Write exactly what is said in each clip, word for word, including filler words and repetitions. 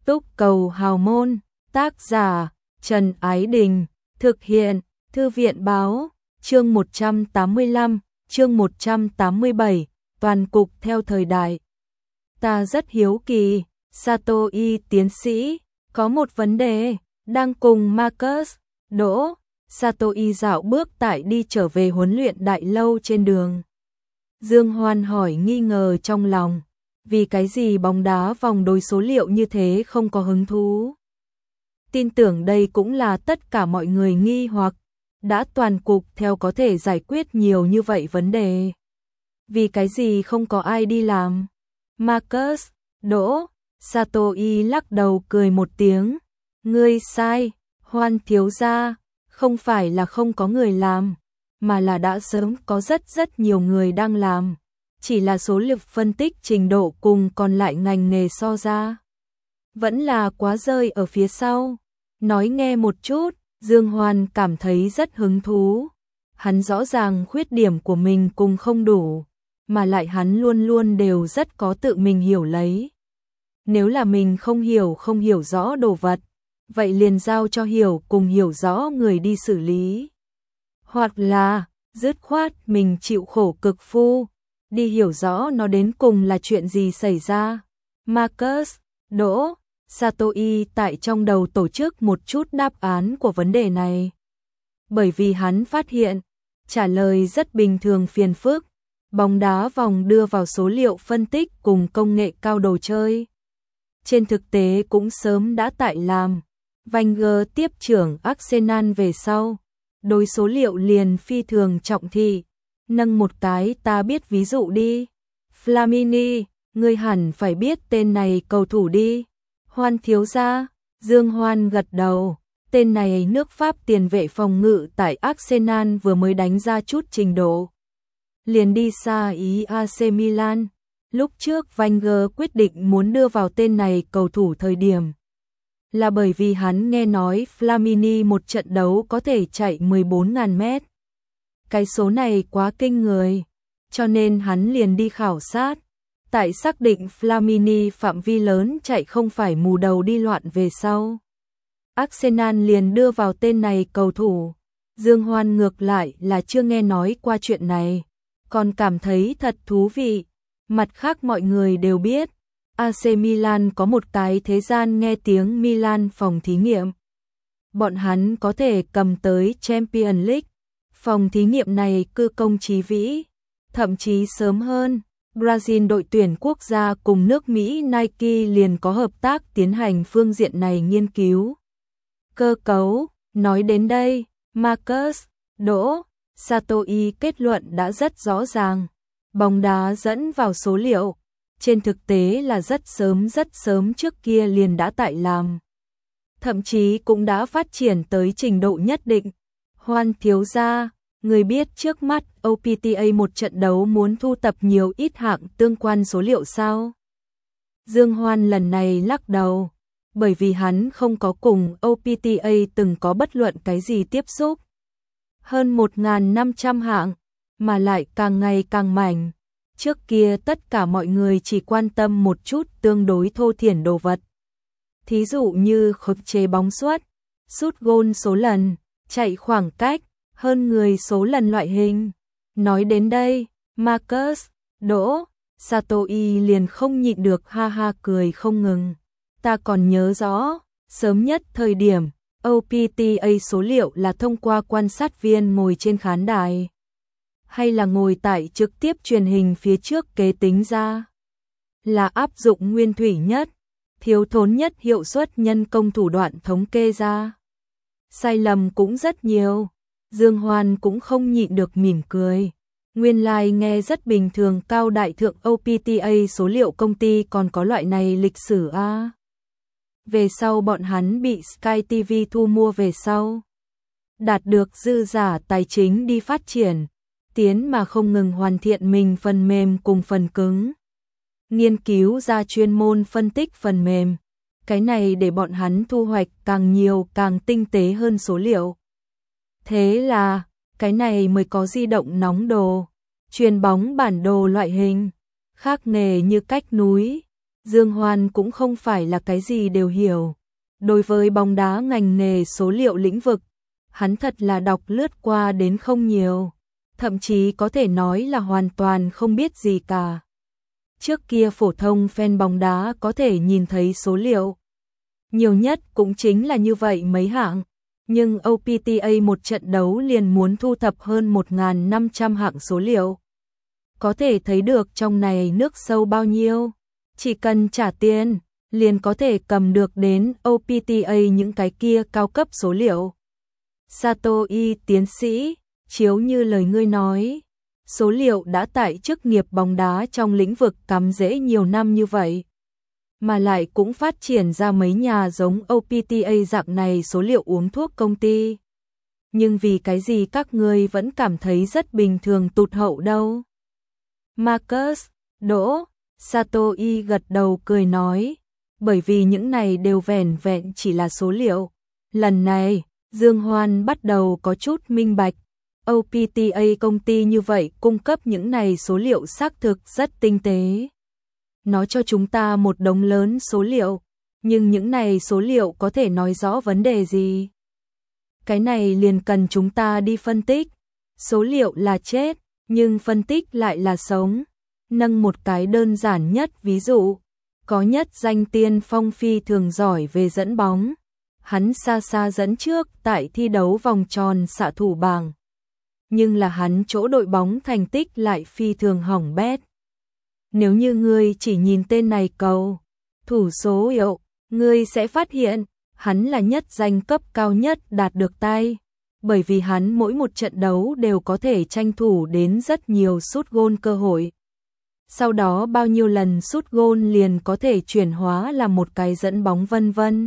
Túc Cầu Hào Môn, tác giả Trần Ái Đình, thực hiện Thư viện Báo, chương một trăm tám mươi lăm, chương một trăm tám mươi bảy, toàn cục theo thời đại. Ta rất hiếu kỳ, Satoshi tiến sĩ, có một vấn đề, đang cùng Marcus, Đỗ, Satoshi dạo bước tại đi trở về huấn luyện đại lâu trên đường. Dương Hoan hỏi nghi ngờ trong lòng, vì cái gì bóng đá vòng đối số liệu như thế không có hứng thú. Tin tưởng đây cũng là tất cả mọi người nghi hoặc, đã toàn cục theo có thể giải quyết nhiều như vậy vấn đề. Vì cái gì không có ai đi làm? Marcus, Đỗ, Satoshi lắc đầu cười một tiếng, ngươi sai, Hoan thiếu gia, không phải là không có người làm, mà là đã sớm có rất rất nhiều người đang làm, chỉ là số liệu phân tích trình độ cùng còn lại ngành nghề so ra. Vẫn là quá rơi ở phía sau. Nói nghe một chút, Dương Hoan cảm thấy rất hứng thú. Hắn rõ ràng khuyết điểm của mình cùng không đủ, mà lại hắn luôn luôn đều rất có tự mình hiểu lấy. Nếu là mình không hiểu không hiểu rõ đồ vật, vậy liền giao cho hiểu cùng hiểu rõ người đi xử lý. Hoặc là, dứt khoát mình chịu khổ cực phu, đi hiểu rõ nó đến cùng là chuyện gì xảy ra. Marcus, Đỗ, Satoshi tại trong đầu tổ chức một chút đáp án của vấn đề này. Bởi vì hắn phát hiện, trả lời rất bình thường phiền phức, bóng đá vòng đưa vào số liệu phân tích cùng công nghệ cao đồ chơi. Trên thực tế cũng sớm đã tại làm, Wenger tiếp trưởng Arsenal về sau, đối số liệu liền phi thường trọng thị. Nâng một cái ta biết ví dụ đi. Flamini, ngươi hẳn phải biết tên này cầu thủ đi. Hoan thiếu gia, Dương Hoan gật đầu, tên này nước Pháp tiền vệ phòng ngự tại Arsenal vừa mới đánh ra chút trình độ. Liền đi xa ý a xê Milan, lúc trước Wenger quyết định muốn đưa vào tên này cầu thủ thời điểm. Là bởi vì hắn nghe nói Flamini một trận đấu có thể chạy mười bốn nghìn mét. Cái số này quá kinh người, cho nên hắn liền đi khảo sát. Tại xác định Flamini phạm vi lớn chạy không phải mù đầu đi loạn về sau, Arsenal liền đưa vào tên này cầu thủ. Dương Hoan ngược lại là chưa nghe nói qua chuyện này, còn cảm thấy thật thú vị. Mặt khác mọi người đều biết, a xê Milan có một cái thế gian nghe tiếng Milan phòng thí nghiệm. Bọn hắn có thể cầm tới Champions League. Phòng thí nghiệm này cư công trí vĩ, thậm chí sớm hơn. Brazil đội tuyển quốc gia cùng nước Mỹ Nike liền có hợp tác tiến hành phương diện này nghiên cứu. Cơ cấu, nói đến đây, Marcus, Đỗ, Satoshi kết luận đã rất rõ ràng. Bóng đá dẫn vào số liệu, trên thực tế là rất sớm rất sớm trước kia liền đã tại làm. Thậm chí cũng đã phát triển tới trình độ nhất định. Hoan thiếu gia, người biết trước mắt o pê tê a một trận đấu muốn thu tập nhiều ít hạng tương quan số liệu sao? Dương Hoan lần này lắc đầu, bởi vì hắn không có cùng o pê tê a từng có bất luận cái gì tiếp xúc. Hơn một nghìn năm trăm hạng, mà lại càng ngày càng mạnh. Trước kia tất cả mọi người chỉ quan tâm một chút tương đối thô thiển đồ vật. Thí dụ như khống chế bóng suất, sút gôn số lần, chạy khoảng cách, hơn người số lần loại hình. Nói đến đây, Marcus, Đỗ, Satoshi liền không nhịn được ha ha cười không ngừng. Ta còn nhớ rõ, sớm nhất thời điểm, o pê tê a số liệu là thông qua quan sát viên ngồi trên khán đài, hay là ngồi tại trực tiếp truyền hình phía trước kế tính ra. Là áp dụng nguyên thủy nhất, thiếu thốn nhất hiệu suất nhân công thủ đoạn thống kê ra. Sai lầm cũng rất nhiều. Dương Hoan cũng không nhịn được mỉm cười. Nguyên lai like nghe rất bình thường, cao đại thượng o pê tê a số liệu công ty còn có loại này lịch sử a. À. Về sau bọn hắn bị Sky ti vi thu mua về sau, đạt được dư giả tài chính đi phát triển, tiến mà không ngừng hoàn thiện mình phần mềm cùng phần cứng. Nghiên cứu ra chuyên môn phân tích phần mềm. Cái này để bọn hắn thu hoạch càng nhiều càng tinh tế hơn số liệu. Thế là, cái này mới có di động nóng đồ, truyền bóng bản đồ loại hình, khác nghề như cách núi, Dương Hoan cũng không phải là cái gì đều hiểu. Đối với bóng đá ngành nghề số liệu lĩnh vực, hắn thật là đọc lướt qua đến không nhiều, thậm chí có thể nói là hoàn toàn không biết gì cả. Trước kia phổ thông fan bóng đá có thể nhìn thấy số liệu, nhiều nhất cũng chính là như vậy mấy hạng, nhưng o pê tê a một trận đấu liền muốn thu thập hơn một nghìn năm trăm hạng số liệu. Có thể thấy được trong này nước sâu bao nhiêu, chỉ cần trả tiền, liền có thể cầm được đến o pê tê a những cái kia cao cấp số liệu. Satoshi tiến sĩ, chiếu như lời ngươi nói, số liệu đã tại chức nghiệp bóng đá trong lĩnh vực cắm rễ nhiều năm như vậy, mà lại cũng phát triển ra mấy nhà giống o pê tê a dạng này số liệu uống thuốc công ty. Nhưng vì cái gì các ngươi vẫn cảm thấy rất bình thường tụt hậu đâu? Marcus, Đỗ, Satoshi gật đầu cười nói, bởi vì những này đều vẻn vẹn chỉ là số liệu. Lần này, Dương Hoan bắt đầu có chút minh bạch, o pê tê a công ty như vậy cung cấp những này số liệu xác thực rất tinh tế. Nó cho chúng ta một đống lớn số liệu, nhưng những này số liệu có thể nói rõ vấn đề gì? Cái này liền cần chúng ta đi phân tích. Số liệu là chết, nhưng phân tích lại là sống. Nâng một cái đơn giản nhất ví dụ, có nhất danh tiên phong phi thường giỏi về dẫn bóng. Hắn xa xa dẫn trước tại thi đấu vòng tròn xạ thủ bảng. Nhưng là hắn chỗ đội bóng thành tích lại phi thường hỏng bét. Nếu như ngươi chỉ nhìn tên này cầu thủ số hiệu, ngươi sẽ phát hiện hắn là nhất danh cấp cao nhất đạt được tay, bởi vì hắn mỗi một trận đấu đều có thể tranh thủ đến rất nhiều sút gôn cơ hội. Sau đó bao nhiêu lần sút gôn liền có thể chuyển hóa làm một cái dẫn bóng vân vân.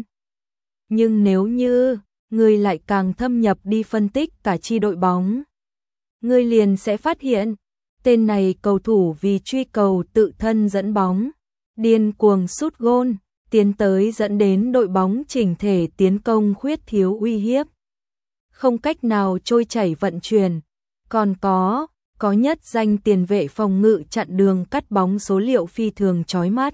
Nhưng nếu như ngươi lại càng thâm nhập đi phân tích cả chi đội bóng, ngươi liền sẽ phát hiện tên này cầu thủ vì truy cầu tự thân dẫn bóng, điên cuồng sút gôn, tiến tới dẫn đến đội bóng chỉnh thể tiến công khuyết thiếu uy hiếp, không cách nào trôi chảy vận chuyển. Còn có, có nhất danh tiền vệ phòng ngự chặn đường cắt bóng số liệu phi thường chói mắt.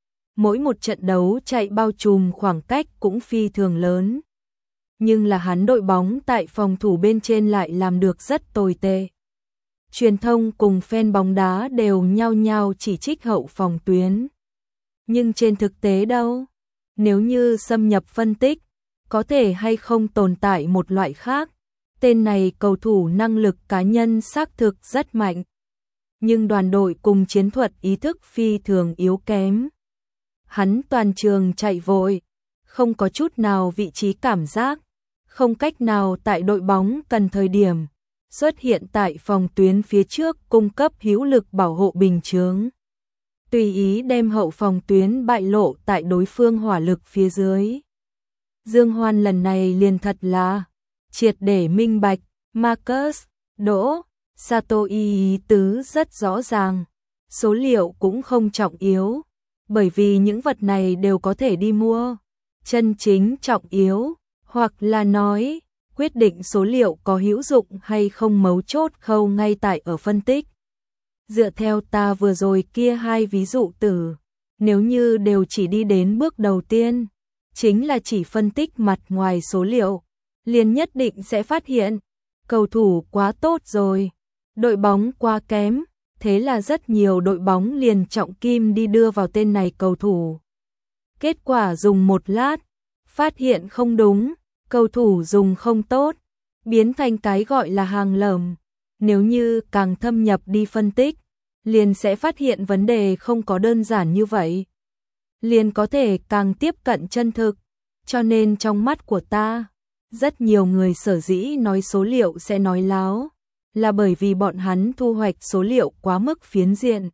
Mỗi một trận đấu chạy bao trùm khoảng cách cũng phi thường lớn. Nhưng là hắn đội bóng tại phòng thủ bên trên lại làm được rất tồi tệ. Truyền thông cùng fan bóng đá đều nhao nhao chỉ trích hậu phòng tuyến. Nhưng trên thực tế đâu? Nếu như xâm nhập phân tích, có thể hay không tồn tại một loại khác. Tên này cầu thủ năng lực cá nhân xác thực rất mạnh. Nhưng đoàn đội cùng chiến thuật ý thức phi thường yếu kém. Hắn toàn trường chạy vội, không có chút nào vị trí cảm giác, không cách nào tại đội bóng cần thời điểm xuất hiện tại phòng tuyến phía trước cung cấp hữu lực bảo hộ bình chướng. Tùy ý đem hậu phòng tuyến bại lộ tại đối phương hỏa lực phía dưới. Dương Hoan lần này liền thật là triệt để minh bạch, Marcus, Đỗ, Satoshi ý tứ rất rõ ràng. Số liệu cũng không trọng yếu, bởi vì những vật này đều có thể đi mua. Chân chính trọng yếu, hoặc là nói, quyết định số liệu có hữu dụng hay không mấu chốt khâu ngay tại ở phân tích. Dựa theo ta vừa rồi kia hai ví dụ từ, nếu như đều chỉ đi đến bước đầu tiên, chính là chỉ phân tích mặt ngoài số liệu, liền nhất định sẽ phát hiện, cầu thủ quá tốt rồi, đội bóng quá kém, thế là rất nhiều đội bóng liền trọng kim đi đưa vào tên này cầu thủ. Kết quả dùng một lát, phát hiện không đúng, cầu thủ dùng không tốt, biến thành cái gọi là hàng lởm. Nếu như càng thâm nhập đi phân tích, liền sẽ phát hiện vấn đề không có đơn giản như vậy. Liền có thể càng tiếp cận chân thực, cho nên trong mắt của ta, rất nhiều người sở dĩ nói số liệu sẽ nói láo, là bởi vì bọn hắn thu hoạch số liệu quá mức phiến diện.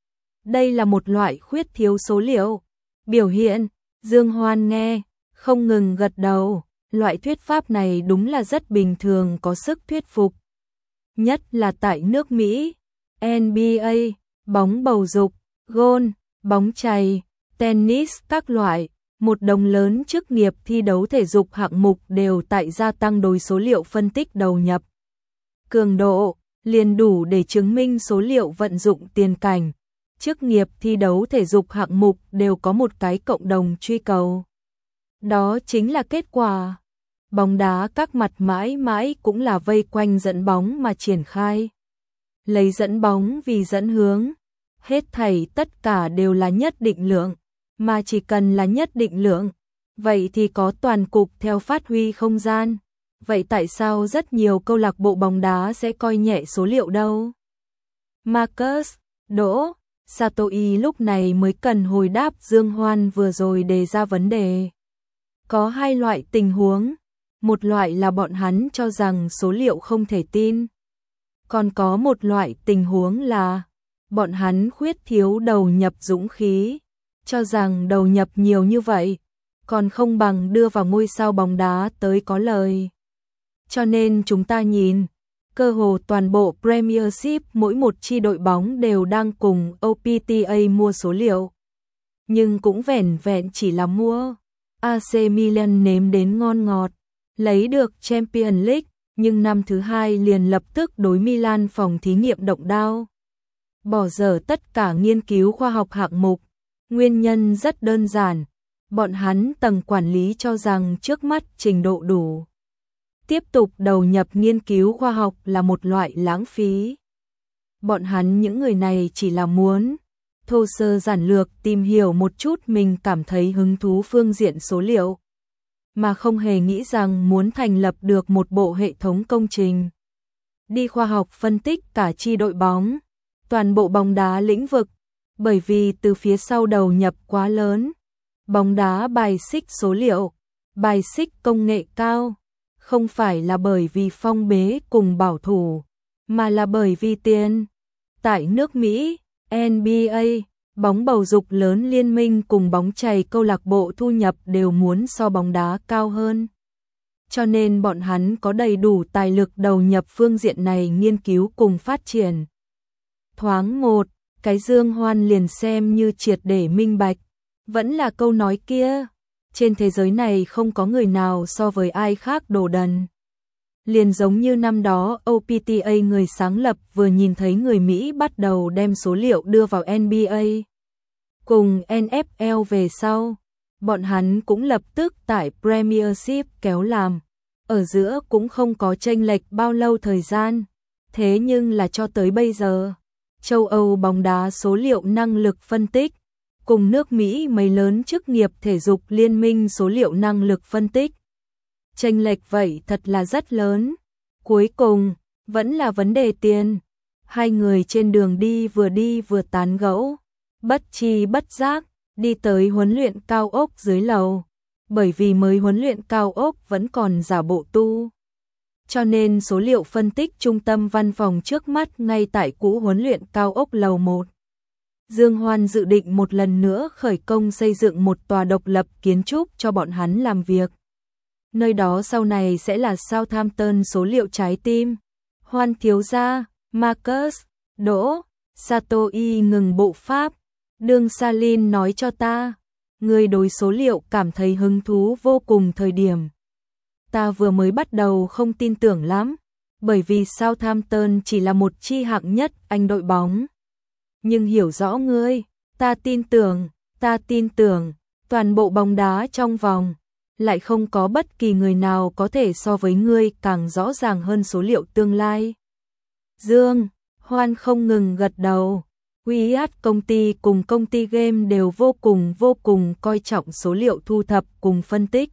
Đây là một loại khuyết thiếu số liệu. Biểu hiện, Dương Hoan nghe, không ngừng gật đầu, loại thuyết pháp này đúng là rất bình thường có sức thuyết phục. Nhất là tại nước Mỹ, en bi ây, bóng bầu dục, golf, bóng chày, tennis các loại, một đồng lớn chức nghiệp thi đấu thể dục hạng mục đều tại gia tăng đối số liệu phân tích đầu nhập. Cường độ, liền đủ để chứng minh số liệu vận dụng tiền cảnh, chức nghiệp thi đấu thể dục hạng mục đều có một cái cộng đồng truy cầu. Đó chính là kết quả. Bóng đá các mặt mãi mãi cũng là vây quanh dẫn bóng mà triển khai. Lấy dẫn bóng vì dẫn hướng. Hết thảy tất cả đều là nhất định lượng. Mà chỉ cần là nhất định lượng, vậy thì có toàn cục theo phát huy không gian. Vậy tại sao rất nhiều câu lạc bộ bóng đá sẽ coi nhẹ số liệu đâu? Marcus, Đỗ, Satoi lúc này mới cần hồi đáp Dương Hoan vừa rồi đề ra vấn đề. Có hai loại tình huống. Một loại là bọn hắn cho rằng số liệu không thể tin. Còn có một loại tình huống là bọn hắn khuyết thiếu đầu nhập dũng khí. Cho rằng đầu nhập nhiều như vậy, còn không bằng đưa vào ngôi sao bóng đá tới có lời. Cho nên chúng ta nhìn, cơ hồ toàn bộ Premiership mỗi một chi đội bóng đều đang cùng o pê tê a mua số liệu. Nhưng cũng vẻn vẹn chỉ là mua. a xê Milan nếm đến ngon ngọt, lấy được Champions League, nhưng năm thứ hai liền lập tức đối Milan phòng thí nghiệm động đao. Bỏ dở tất cả nghiên cứu khoa học hạng mục. Nguyên nhân rất đơn giản, bọn hắn tầng quản lý cho rằng trước mắt trình độ đủ. Tiếp tục đầu nhập nghiên cứu khoa học là một loại lãng phí. Bọn hắn những người này chỉ là muốn thô sơ giản lược tìm hiểu một chút mình cảm thấy hứng thú phương diện số liệu, mà không hề nghĩ rằng muốn thành lập được một bộ hệ thống công trình. Đi khoa học phân tích cả chi đội bóng, toàn bộ bóng đá lĩnh vực. Bởi vì từ phía sau đầu nhập quá lớn, bóng đá bài xích số liệu, bài xích công nghệ cao, không phải là bởi vì phong bế cùng bảo thủ, mà là bởi vì tiền. Tại nước Mỹ, en bê a, bóng bầu dục lớn liên minh cùng bóng chày câu lạc bộ thu nhập đều muốn so bóng đá cao hơn. Cho nên bọn hắn có đầy đủ tài lực đầu nhập phương diện này nghiên cứu cùng phát triển. Thoáng một, cái Dương Hoan liền xem như triệt để minh bạch. Vẫn là câu nói kia, trên thế giới này không có người nào so với ai khác đồ đần. Liền giống như năm đó o pê tê a người sáng lập vừa nhìn thấy người Mỹ bắt đầu đem số liệu đưa vào en bê a cùng en ép lờ về sau, bọn hắn cũng lập tức tại Premiership kéo làm. Ở giữa cũng không có chênh lệch bao lâu thời gian, thế nhưng là cho tới bây giờ, châu Âu bóng đá số liệu năng lực phân tích, cùng nước Mỹ mấy lớn chức nghiệp thể dục liên minh số liệu năng lực phân tích. Chênh lệch vậy thật là rất lớn. Cuối cùng, vẫn là vấn đề tiền. Hai người trên đường đi vừa đi vừa tán gẫu, bất chi bất giác, đi tới huấn luyện cao ốc dưới lầu. Bởi vì mới huấn luyện cao ốc vẫn còn giả bộ tu. Cho nên số liệu phân tích trung tâm văn phòng trước mắt ngay tại cũ huấn luyện cao ốc lầu một. Dương Hoan dự định một lần nữa khởi công xây dựng một tòa độc lập kiến trúc cho bọn hắn làm việc. Nơi đó sau này sẽ là Southampton số liệu trái tim. Hoan thiếu gia, Marcus, Đỗ, Satoi ngừng bộ pháp. Đường Salin nói cho ta, người đối số liệu cảm thấy hứng thú vô cùng thời điểm. Ta vừa mới bắt đầu không tin tưởng lắm, bởi vì Southampton chỉ là một chi hạng nhất Anh đội bóng. Nhưng hiểu rõ ngươi, ta tin tưởng, ta tin tưởng, toàn bộ bóng đá trong vòng, lại không có bất kỳ người nào có thể so với ngươi càng rõ ràng hơn số liệu tương lai. Dương, Hoan không ngừng gật đầu. Wyatt công ty cùng công ty game đều vô cùng vô cùng coi trọng số liệu thu thập cùng phân tích.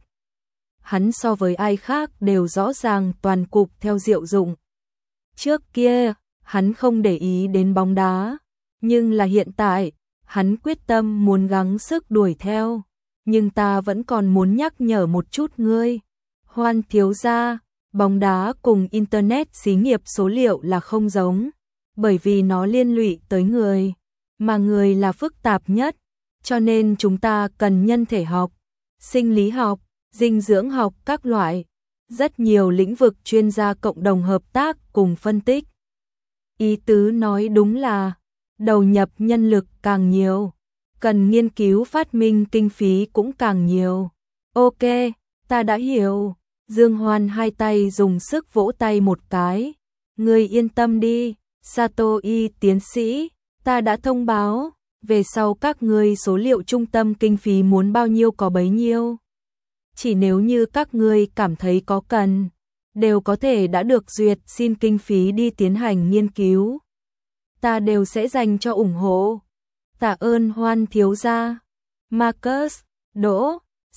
Hắn so với ai khác đều rõ ràng toàn cục theo diệu dụng. Trước kia, hắn không để ý đến bóng đá, nhưng là hiện tại, hắn quyết tâm muốn gắng sức đuổi theo. Nhưng ta vẫn còn muốn nhắc nhở một chút ngươi. Hoan thiếu gia, bóng đá cùng Internet xí nghiệp số liệu là không giống. Bởi vì nó liên lụy tới người, mà người là phức tạp nhất, cho nên chúng ta cần nhân thể học, sinh lý học, dinh dưỡng học các loại, rất nhiều lĩnh vực chuyên gia cộng đồng hợp tác cùng phân tích. Ý tứ nói đúng là, đầu nhập nhân lực càng nhiều, cần nghiên cứu phát minh kinh phí cũng càng nhiều. Ok, ta đã hiểu. Dương Hoan hai tay dùng sức vỗ tay một cái. Ngươi yên tâm đi. Satoi tiến sĩ, ta đã thông báo, về sau các ngươi số liệu trung tâm kinh phí muốn bao nhiêu có bấy nhiêu. Chỉ nếu như các ngươi cảm thấy có cần, đều có thể đã được duyệt xin kinh phí đi tiến hành nghiên cứu. Ta đều sẽ dành cho ủng hộ. Tạ ơn Hoan thiếu gia. Marcus, Đỗ,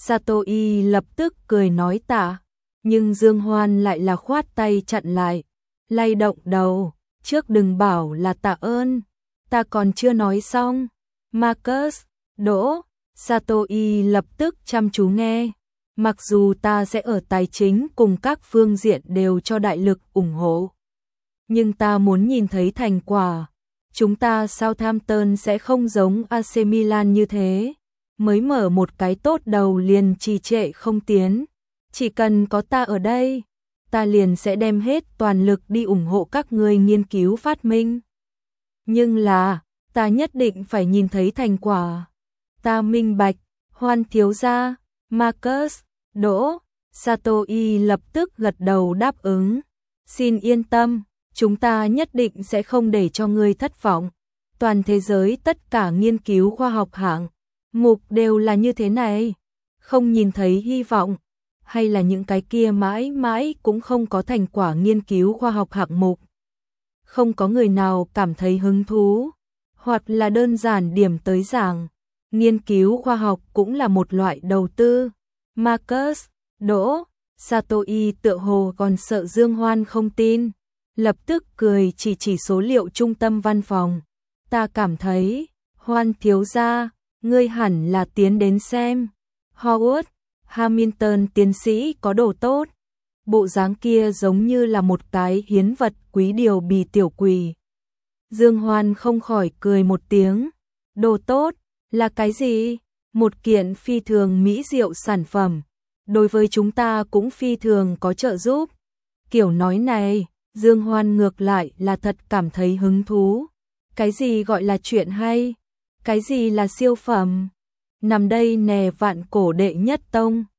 Satoi lập tức cười nói tạ, nhưng Dương Hoan lại là khoát tay chặn lại, lay động đầu, trước đừng bảo là tạ ơn, ta còn chưa nói xong. Marcus, Đỗ, Satoi lập tức chăm chú nghe, mặc dù ta sẽ ở tài chính cùng các phương diện đều cho đại lực ủng hộ, nhưng ta muốn nhìn thấy thành quả. Chúng ta Southampton sẽ không giống a xê Milan như thế, mới mở một cái tốt đầu liền trì trệ không tiến. Chỉ cần có ta ở đây, ta liền sẽ đem hết toàn lực đi ủng hộ các ngươi nghiên cứu phát minh. Nhưng là, ta nhất định phải nhìn thấy thành quả. Ta minh bạch. Hoan thiếu gia. Marcus, Đỗ, Satoi lập tức gật đầu đáp ứng. Xin yên tâm, chúng ta nhất định sẽ không để cho ngươi thất vọng. Toàn thế giới tất cả nghiên cứu khoa học hạng mục đều là như thế này. Không nhìn thấy hy vọng, hay là những cái kia mãi mãi cũng không có thành quả nghiên cứu khoa học hạng mục. Không có người nào cảm thấy hứng thú, hoặc là đơn giản điểm tới giảng. Nghiên cứu khoa học cũng là một loại đầu tư. Marcus, Đỗ, Satoi tựa hồ còn sợ Dương Hoan không tin, lập tức cười chỉ chỉ số liệu trung tâm văn phòng. Ta cảm thấy, Hoan thiếu gia, ngươi hẳn là tiến đến xem. Howard, Hamilton tiến sĩ có đồ tốt. Bộ dáng kia giống như là một cái hiến vật quý điều bì tiểu quỷ. Dương Hoan không khỏi cười một tiếng. Đồ tốt, là cái gì? Một kiện phi thường mỹ diệu sản phẩm. Đối với chúng ta cũng phi thường có trợ giúp. Kiểu nói này, Dương Hoan ngược lại là thật cảm thấy hứng thú. Cái gì gọi là chuyện hay? Cái gì là siêu phẩm? Nằm đây nè vạn cổ đệ nhất tông.